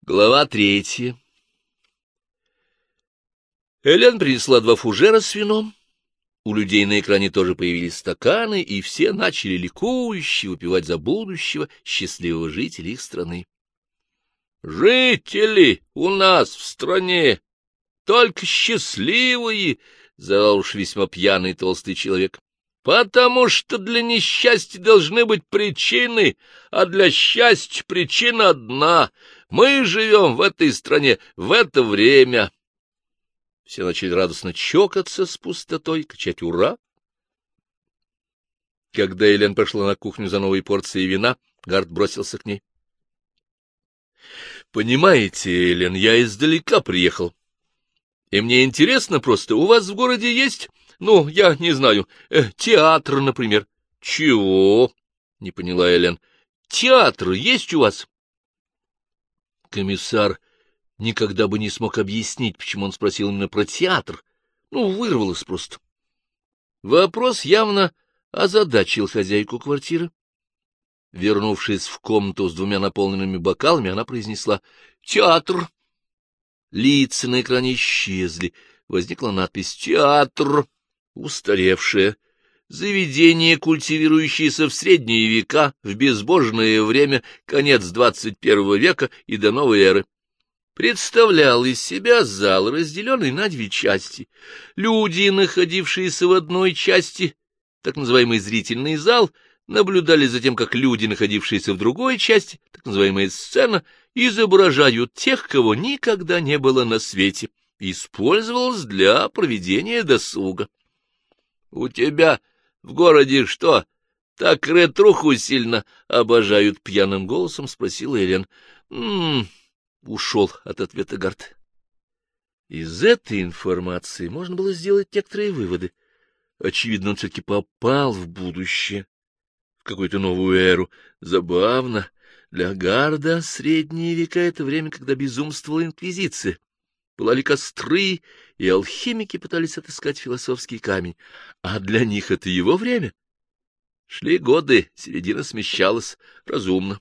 Глава 3. Элен принесла 2 фужера с вином. У людей на экране тоже появились стаканы, и все начали ликующе выпивать за будущего счастливого жителя их страны. «Жители у нас в стране только счастливые!» — заорал уж весьма пьяный толстый человек. «Потому что для несчастья должны быть причины, а для счастья причина одна. Мы живем в этой стране в это время». Все начали радостно чокаться с пустотой, кричать «Ура!». Когда Элен пошла на кухню за новой порцией вина, Гард бросился к ней. — Понимаете, Элен, я издалека приехал. И мне интересно просто, у вас в городе есть, я не знаю, театр, например. — Чего? — не поняла Элен. — Театр есть у вас? Комиссар никогда бы не смог объяснить, почему он спросил именно про театр. Вырвалось просто. Вопрос явно озадачил хозяйку квартиры. Вернувшись в комнату с 2 наполненными бокалами, она произнесла «Театр». Лица на экране исчезли. Возникла надпись «Театр», устаревшая. Заведение, культивирующееся в средние века, в безбожное время, конец 21 века и до новой эры. Представлял из себя зал, разделенный на 2 части. Люди, находившиеся в одной части, так называемый зрительный зал, наблюдали за тем, как люди, находившиеся в другой части, так называемая сцена, изображают тех, кого никогда не было на свете, использовалось для проведения досуга. — У тебя в городе что, так ретруху сильно обожают? — пьяным голосом спросила Элен. Ушел от ответа Гард. Из этой информации можно было сделать некоторые выводы. Очевидно, он все-таки попал в будущее, в какую-то новую эру. Забавно. Для Гарда средние века — это время, когда безумствовала инквизиция. Пылали костры, и алхимики пытались отыскать философский камень. А для них это его время. Шли годы, середина смещалась. Разумно.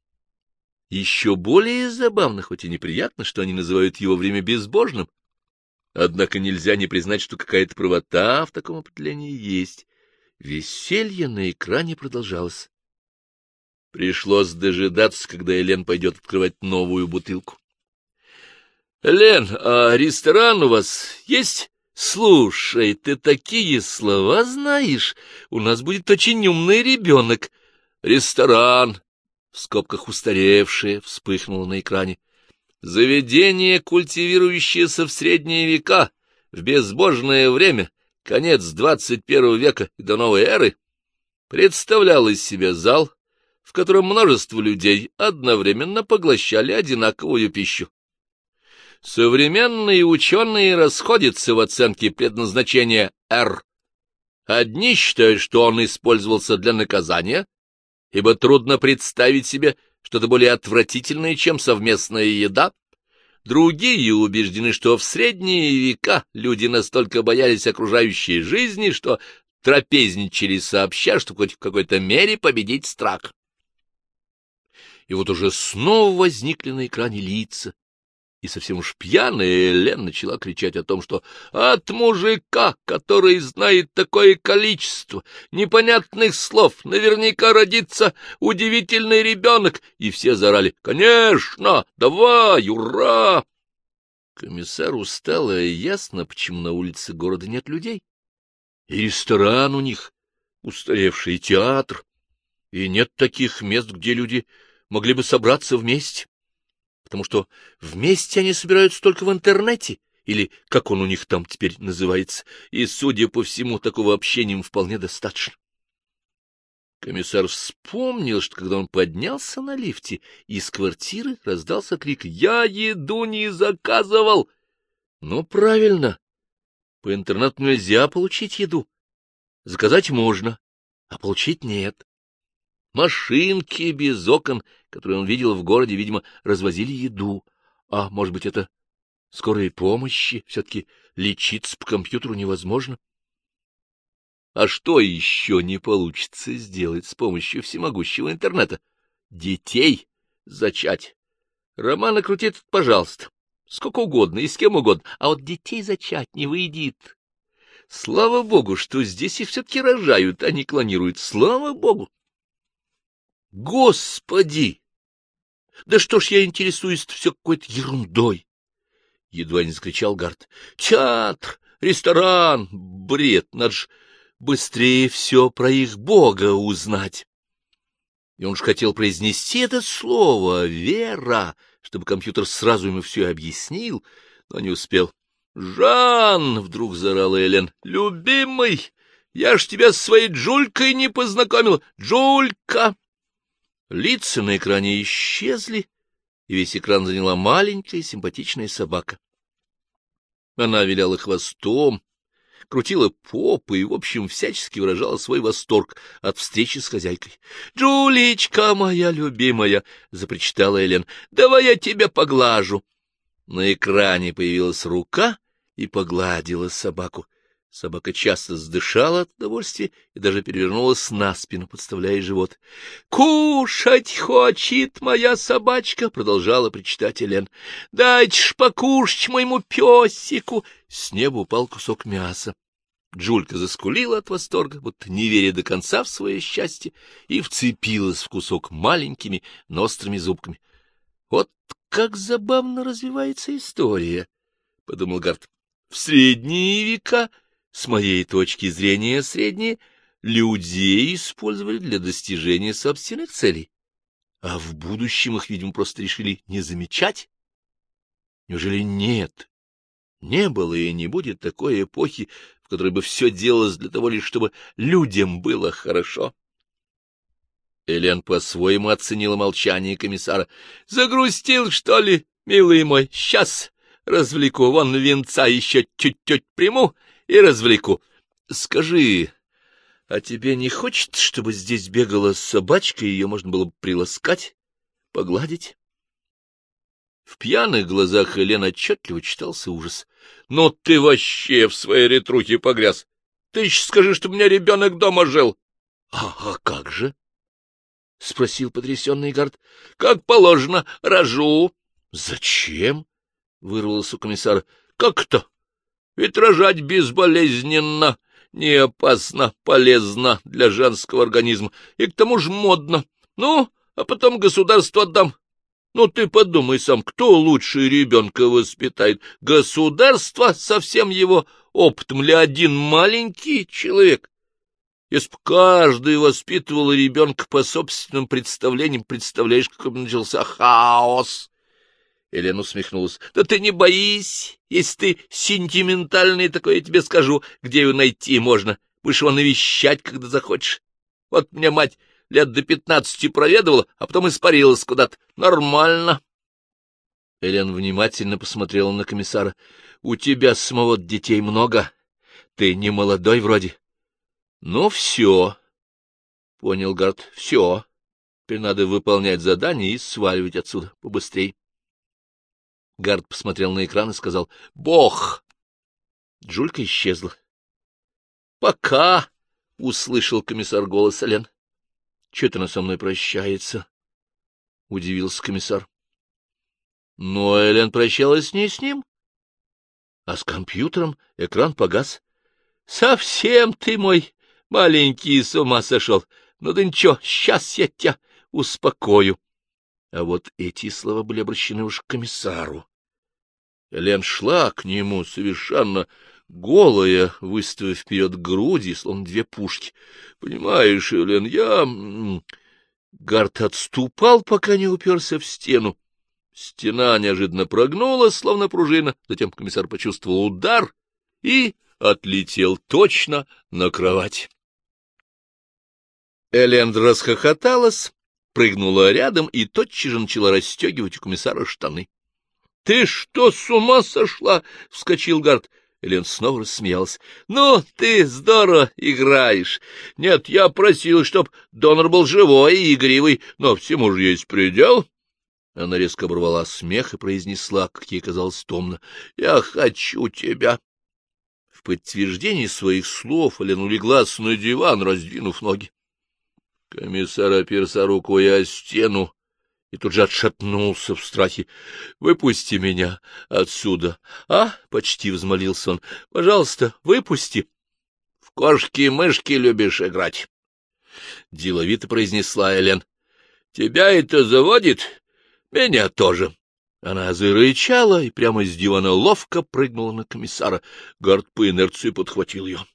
Еще более забавно, хоть и неприятно, что они называют его время безбожным. Однако нельзя не признать, что какая-то правота в таком определении есть. Веселье на экране продолжалось. Пришлось дожидаться, когда Элен пойдет открывать новую бутылку. — Элен, а ресторан у вас есть? Слушай, ты такие слова знаешь. У нас будет очень умный ребенок. Ресторан, в скобках устаревшее, вспыхнуло на экране. Заведение, культивирующееся в средние века, в безбожное время, конец 21 века и до новой эры, представлял из себя зал, в котором множество людей одновременно поглощали одинаковую пищу. Современные ученые расходятся в оценке предназначения «Р». Одни считают, что он использовался для наказания, ибо трудно представить себе что-то более отвратительное, чем совместная еда. Другие убеждены, что в средние века люди настолько боялись окружающей жизни, что трапезничали сообща, чтобы хоть в какой-то мере победить страх. И вот уже снова возникли на экране лица, и совсем уж пьяная Элен начала кричать о том, что от мужика, который знает такое количество непонятных слов, наверняка родится удивительный ребенок, и все заорали «Конечно! Давай! Ура!». Комиссару стало ясно, почему на улице города нет людей. И ресторан у них, устаревший театр, и нет таких мест, где люди могли бы собраться вместе. Потому что вместе они собираются только в интернете, или как он у них там теперь называется, и, судя по всему, такого общения им вполне достаточно. Комиссар вспомнил, что когда он поднялся на лифте, из квартиры раздался крик «Я еду не заказывал!». Ну, правильно, по интернету нельзя получить еду. Заказать можно, а получить нет. Машинки без окон, которые он видел в городе, видимо, развозили еду. А, может быть, это скорой помощи? Все-таки лечиться по компьютеру невозможно. А что еще не получится сделать с помощью всемогущего интернета? Детей зачать. Романа крутит, пожалуйста, сколько угодно и с кем угодно, а вот детей зачать не выйдет. Слава богу, что здесь их все-таки рожают, а не клонируют. Слава богу! Господи! Да что ж я интересуюсь все какой-то ерундой? Едва не закричал Гарт. Театр, ресторан, бред, надо ж быстрее все про их бога узнать. И он ж хотел произнести это слово «вера», чтобы компьютер сразу ему все объяснил, но не успел. «Жан!» — вдруг заорала Элен. «Любимый! Я ж тебя с своей Джулькой не познакомила! Джулька!» Лица на экране исчезли, и весь экран заняла маленькая симпатичная собака. Она виляла хвостом, крутила попой и, в общем, всячески выражала свой восторг от встречи с хозяйкой. — Джулечка моя любимая! — запричитала Элен. — Давай я тебя поглажу. На экране появилась рука и погладила собаку. Собака часто сдышала от удовольствия и даже перевернулась на спину, подставляя живот. — Кушать хочет моя собачка! — продолжала причитать Элен. — Дайте ж покушать моему песику! С неба упал кусок мяса. Джулька заскулила от восторга, будто не веря до конца в свое счастье, и вцепилась в кусок маленькими, но острыми зубками. — Вот как забавно развивается история, — подумал Гарт. — В средние века, с моей точки зрения средние, людей использовали для достижения собственных целей, а в будущем их, видимо, просто решили не замечать. Неужели нет? Не было и не будет такой эпохи, в которой бы все делалось для того лишь, чтобы людям было хорошо. Элен по-своему оценила молчание комиссара. — Загрустил, что ли, милый мой? Сейчас развлеку. Вон венца еще чуть-чуть приму и развлеку. Скажи, а тебе не хочется, чтобы здесь бегала собачка, и ее можно было бы приласкать, погладить? В пьяных глазах Элен отчетливо читался ужас. — Но ты вообще в своей ретрухе погряз. Ты еще скажи, что у меня ребенок дома жил. — А как же? — спросил потрясенный Гарт. — Как положено, рожу. — Зачем? — вырвался у комиссара. — Как-то? Ведь рожать безболезненно, не опасно, полезно для женского организма, и к тому же модно. Ну, а потом государству отдам. Ну, ты подумай сам, кто лучше ребенка воспитает? Государство со всем его опытом или один маленький человек? Если бы каждый воспитывал ребенка по собственным представлениям, представляешь, какой бы начался хаос? Елена усмехнулась. — Да ты не боись, если ты сентиментальный такой, я тебе скажу, где его найти можно. Будешь его навещать, когда захочешь. Вот меня мать лет до 15 проведывала, а потом испарилась куда-то. Нормально. Элен внимательно посмотрела на комиссара. — У тебя самого детей много. Ты не молодой вроде. — Ну, все, — понял Гарт, — все. Теперь надо выполнять задание и сваливать отсюда побыстрее. Гарт посмотрел на экран и сказал: — Бог! Джулька исчезла. — Пока! — услышал комиссар голос Элен. — Чего это она со мной прощается? — удивился комиссар. Но Элен прощалась не с ним, а с компьютером. Экран погас. — Совсем ты, мой маленький, с ума сошел. Ну да ничего, сейчас я тебя успокою. А вот эти слова были обращены уж к комиссару. Элен шла к нему совершенно голая, выставив вперед груди, словно две пушки. — Понимаешь, Элен, я... Гарт отступал, пока не уперся в стену. Стена неожиданно прогнулась, словно пружина. Затем комиссар почувствовал удар и отлетел точно на кровать. Элен расхохоталась, прыгнула рядом и тотчас же начала расстегивать у комиссара штаны. — Ты что, с ума сошла? — вскочил Гарт. Элен снова рассмеялась. — Ну, ты здорово играешь. Нет, я просил, чтоб донор был живой и игривый, но всему же есть предел. Она резко оборвала смех и произнесла, как ей казалось томно: — Я хочу тебя. В подтверждение своих слов Элен улеглась на диван, раздвинув ноги. Комиссар оперся рукой о стену и тут же отшатнулся в страхе. — Выпусти меня отсюда! — почти взмолился он. — Пожалуйста, выпусти! — В кошки-мышки любишь играть! — деловито произнесла Элен. — Тебя это заводит? Меня тоже. Она зарычала и прямо с дивана ловко прыгнула на комиссара. Гард по инерции подхватил ее.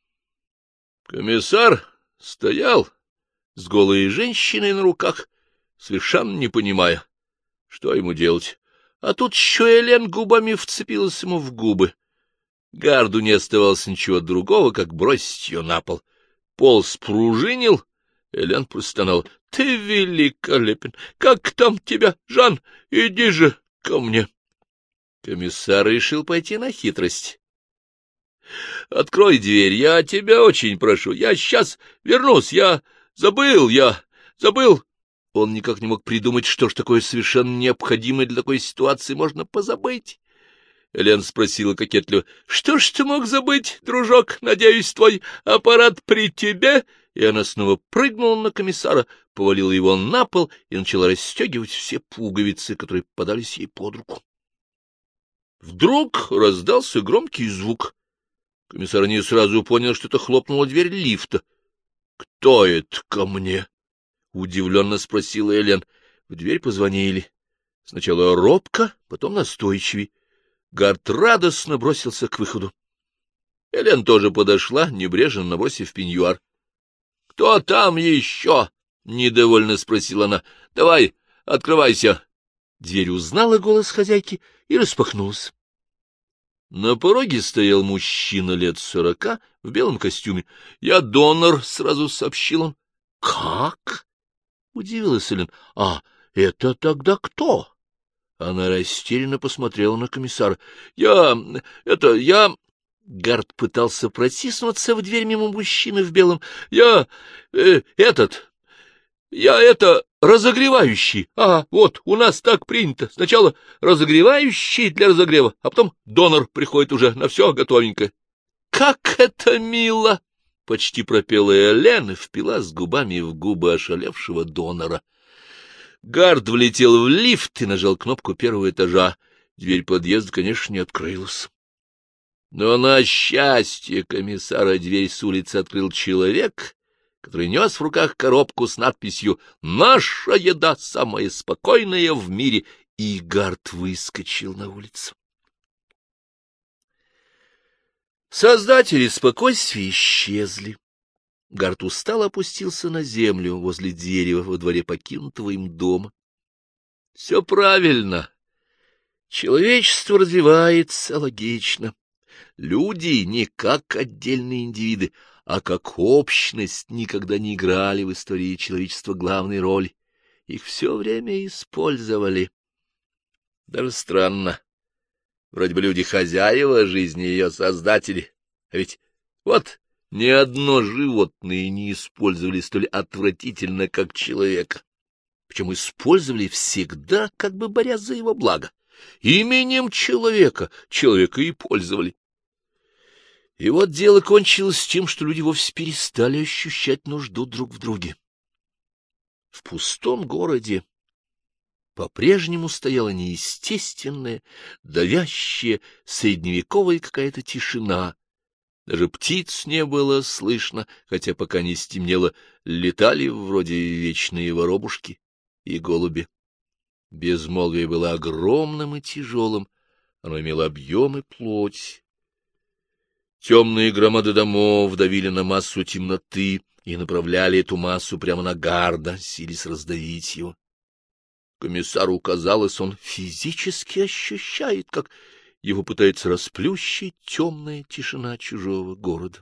Комиссар стоял с голой женщиной на руках, совершенно не понимая, что ему делать. А тут еще Элен губами вцепилась ему в губы. Гарду не оставалось ничего другого, как бросить ее на пол. Пол спружинил, Элен простонал. — Ты великолепен! Как там тебя, Жан? Иди же ко мне! Комиссар решил пойти на хитрость. — Открой дверь, я тебя очень прошу. Я сейчас вернусь. Я забыл. Он никак не мог придумать, что ж такое совершенно необходимое для такой ситуации можно позабыть. Элен спросила кокетливо: — Что ж ты мог забыть, дружок? Надеюсь, твой аппарат при тебе? И она снова прыгнула на комиссара, повалила его на пол и начала расстегивать все пуговицы, которые попадались ей под руку. Вдруг раздался громкий звук. Комиссар не сразу понял, что это хлопнула дверь лифта. — Кто это ко мне? — удивленно спросила Элен. В дверь позвонили. Сначала робко, потом настойчивее. Гард радостно бросился к выходу. Элен тоже подошла, небрежно набросив пеньюар. — Кто там еще? — недовольно спросила она. — Давай, открывайся. Дверь узнала голос хозяйки и распахнулась. На пороге стоял мужчина лет 40 в белом костюме. — Я донор, — сразу сообщил он. — Как? — удивилась Элен. — А это тогда кто? Она растерянно посмотрела на комиссара. — Я... Гард пытался протиснуться в дверь мимо мужчины в белом. — Я разогревающий. Вот, у нас так принято. Сначала разогревающий для разогрева, а потом донор приходит уже на все готовенькое. — Как это мило! — почти пропела Элен и впилась губами в губы ошалевшего донора. Гард влетел в лифт и нажал кнопку первого этажа. Дверь подъезда, конечно, не открылась. Но на счастье комиссара дверь с улицы открыл человек, который нес в руках коробку с надписью «Наша еда самая спокойная в мире», и Гард выскочил на улицу. Создатели спокойствия исчезли. Гард устало опустился на землю возле дерева во дворе покинутого им дома. Все правильно. Человечество развивается логично. Люди не как отдельные индивиды, а как общность никогда не играли в истории человечества главной роли. Их все время использовали. Даже странно. Вроде бы люди хозяева жизни, ее создатели. А ведь вот ни одно животное не использовали столь отвратительно, как человека. Причем использовали всегда, как бы борясь за его благо. Именем человека и пользовали. И вот дело кончилось тем, что люди вовсе перестали ощущать нужду друг в друге. В пустом городе по-прежнему стояла неестественная, давящая, средневековая какая-то тишина. Даже птиц не было слышно, хотя пока не стемнело, летали вроде вечные воробушки и голуби. Безмолвие было огромным и тяжелым, оно имело объем и плоть. Темные громады домов давили на массу темноты и направляли эту массу прямо на Гарда, силясь раздавить его. Комиссару казалось, он физически ощущает, как его пытается расплющить темная тишина чужого города.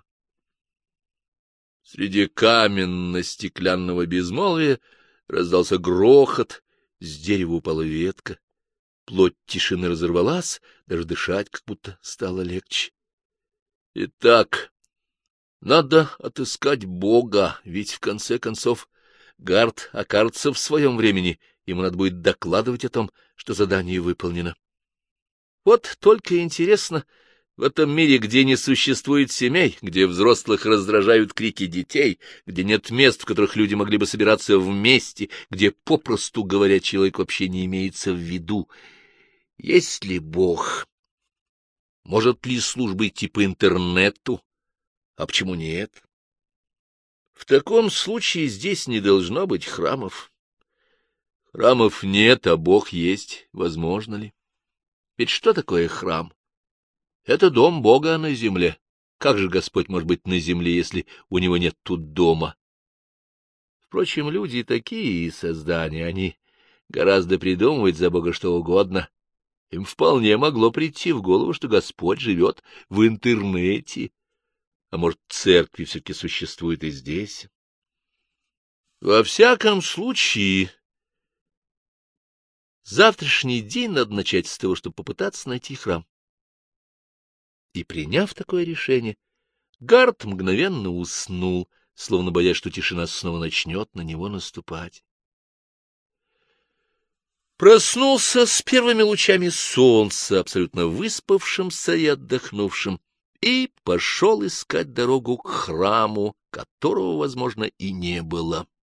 Среди каменно-стеклянного безмолвия раздался грохот, с дерева упала ветка. Плоть тишины разорвалась, даже дышать как будто стало легче. Итак, надо отыскать Бога, ведь в конце концов Гард окажется в своем времени, ему надо будет докладывать о том, что задание выполнено. Вот только интересно, В этом мире, где не существует семей, где взрослых раздражают крики детей, где нет мест, в которых люди могли бы собираться вместе, где, попросту говоря, человек вообще не имеется в виду, есть ли Бог? Может ли служба идти по интернету? А почему нет? В таком случае здесь не должно быть храмов. Храмов нет, а Бог есть. Возможно ли? Ведь что такое храм? Это дом Бога на земле. Как же Господь может быть на земле, если у него нет тут дома? Впрочем, люди такие создания, они гораздо придумывают за Бога что угодно. Им вполне могло прийти в голову, что Господь живет в интернете. А может, церкви все-таки существуют и здесь? Во всяком случае, завтрашний день надо начать с того, чтобы попытаться найти храм. И, приняв такое решение, Гард мгновенно уснул, словно боясь, что тишина снова начнет на него наступать. Проснулся с первыми лучами солнца, абсолютно выспавшимся и отдохнувшим, и пошел искать дорогу к храму, которого, возможно, и не было.